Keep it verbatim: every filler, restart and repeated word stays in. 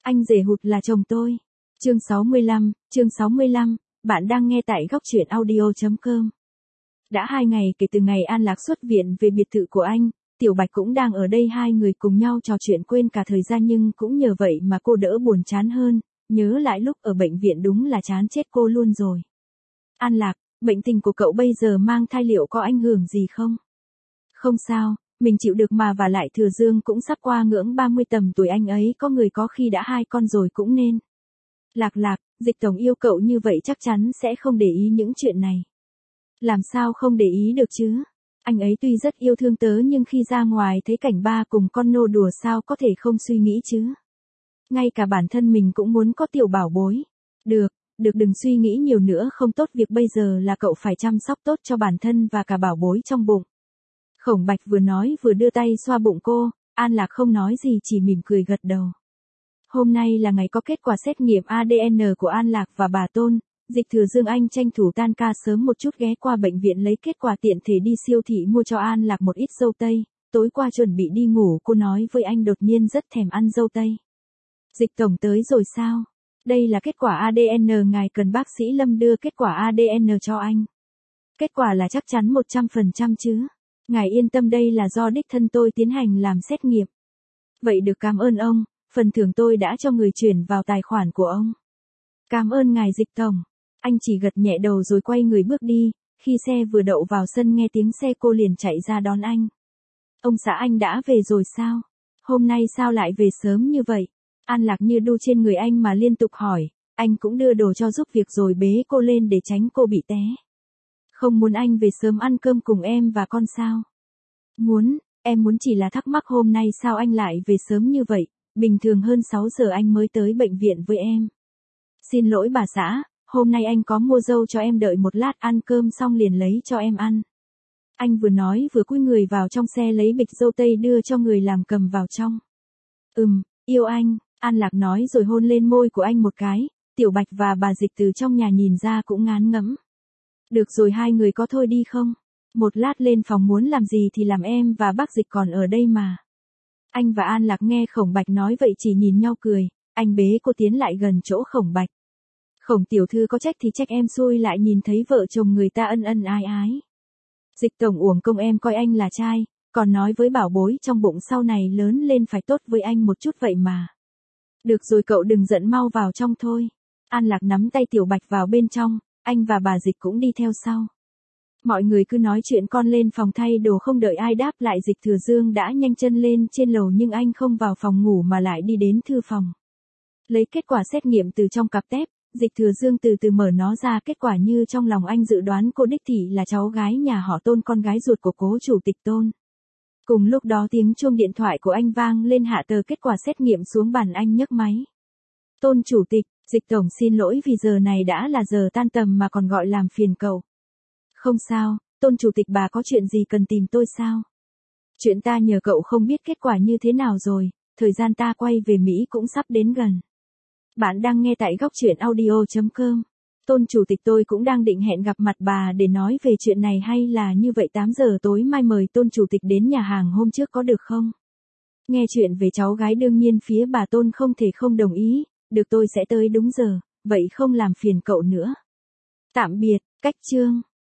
Anh rể hụt là chồng tôi. Chương sáu mươi lăm, chương sáu mươi lăm, bạn đang nghe tại góc truyện audio chấm com. Đã hai ngày kể từ ngày An Lạc xuất viện về biệt thự của anh, Tiểu Bạch cũng đang ở đây, hai người cùng nhau trò chuyện quên cả thời gian, nhưng cũng nhờ vậy mà cô đỡ buồn chán hơn, nhớ lại lúc ở bệnh viện đúng là chán chết cô luôn rồi. An Lạc, bệnh tình của cậu bây giờ mang thai liệu có ảnh hưởng gì không? Không sao, mình chịu được mà, và lại Thừa Dương cũng sắp qua ngưỡng ba mươi, tầm tuổi anh ấy có người có khi đã hai con rồi cũng nên. Lạc Lạc, Dịch tổng yêu cậu như vậy chắc chắn sẽ không để ý những chuyện này. Làm sao không để ý được chứ? Anh ấy tuy rất yêu thương tớ nhưng khi ra ngoài thấy cảnh ba cùng con nô đùa sao có thể không suy nghĩ chứ? Ngay cả bản thân mình cũng muốn có tiểu bảo bối. Được, được đừng suy nghĩ nhiều nữa, không tốt, việc bây giờ là cậu phải chăm sóc tốt cho bản thân và cả bảo bối trong bụng. Khổng Bạch vừa nói vừa đưa tay xoa bụng cô, An Lạc không nói gì chỉ mỉm cười gật đầu. Hôm nay là ngày có kết quả xét nghiệm a đê en của An Lạc và bà Tôn. Dịch Thừa Dương anh tranh thủ tan ca sớm một chút ghé qua bệnh viện lấy kết quả, tiện thể đi siêu thị mua cho An Lạc một ít dâu tây. Tối qua chuẩn bị đi ngủ cô nói với anh đột nhiên rất thèm ăn dâu tây. Dịch tổng tới rồi sao? Đây là kết quả a đê en, ngài cần bác sĩ Lâm đưa kết quả a đê en cho anh. Kết quả là chắc chắn một trăm phần trăm chứ? Ngài yên tâm, đây là do đích thân tôi tiến hành làm xét nghiệm. Vậy được, cảm ơn ông, phần thưởng tôi đã cho người chuyển vào tài khoản của ông. Cảm ơn ngài Dịch tổng. Anh chỉ gật nhẹ đầu rồi quay người bước đi, khi xe vừa đậu vào sân nghe tiếng xe cô liền chạy ra đón anh. Ông xã, anh đã về rồi sao? Hôm nay sao lại về sớm như vậy? An Lạc như đu trên người anh mà liên tục hỏi, anh cũng đưa đồ cho giúp việc rồi bế cô lên để tránh cô bị té. Không muốn anh về sớm ăn cơm cùng em và con sao? Muốn, em muốn, chỉ là thắc mắc hôm nay sao anh lại về sớm như vậy, bình thường hơn sáu giờ anh mới tới bệnh viện với em. Xin lỗi bà xã, hôm nay anh có mua dâu cho em, đợi một lát ăn cơm xong liền lấy cho em ăn. Anh vừa nói vừa cúi người vào trong xe lấy bịch dâu tây đưa cho người làm cầm vào trong. Ừm, yêu anh, An Lạc nói rồi hôn lên môi của anh một cái. Tiểu Bạch và bà Dịch từ trong nhà nhìn ra cũng ngán ngẫm. Được rồi, hai người có thôi đi không? Một lát lên phòng muốn làm gì thì làm, em và bác Dịch còn ở đây mà. Anh và An Lạc nghe Khổng Bạch nói vậy chỉ nhìn nhau cười, anh bế cô tiến lại gần chỗ Khổng Bạch. Khổng tiểu thư có trách thì trách em xui lại nhìn thấy vợ chồng người ta ân ân ái ái. Dịch tổng uổng công em coi anh là trai, còn nói với bảo bối trong bụng sau này lớn lên phải tốt với anh một chút vậy mà. Được rồi cậu đừng giận, mau vào trong thôi. An Lạc nắm tay Tiểu Bạch vào bên trong, anh và bà Dịch cũng đi theo sau. Mọi người cứ nói chuyện con lên phòng thay đồ, không đợi ai đáp lại Dịch Thừa Dương đã nhanh chân lên trên lầu, nhưng anh không vào phòng ngủ mà lại đi đến thư phòng. Lấy kết quả xét nghiệm từ trong cặp tép, Dịch Thừa Dương từ từ mở nó ra, kết quả như trong lòng anh dự đoán, cô đích thị là cháu gái nhà họ Tôn, con gái ruột của cố chủ tịch Tôn. Cùng lúc đó tiếng chuông điện thoại của anh vang lên, hạ tờ kết quả xét nghiệm xuống bàn, anh nhấc máy. Tôn chủ tịch, Dịch tổng xin lỗi vì giờ này đã là giờ tan tầm mà còn gọi làm phiền cậu. Không sao, Tôn chủ tịch, bà có chuyện gì cần tìm tôi sao? Chuyện ta nhờ cậu không biết kết quả như thế nào rồi, thời gian ta quay về Mỹ cũng sắp đến gần. Bạn đang nghe tại góc truyện audio chấm com. Tôn chủ tịch, tôi cũng đang định hẹn gặp mặt bà để nói về chuyện này, hay là như vậy tám giờ tối mai mời Tôn chủ tịch đến nhà hàng hôm trước có được không? Nghe chuyện về cháu gái đương nhiên phía bà Tôn không thể không đồng ý, được, tôi sẽ tới đúng giờ, vậy không làm phiền cậu nữa. Tạm biệt, cách chương.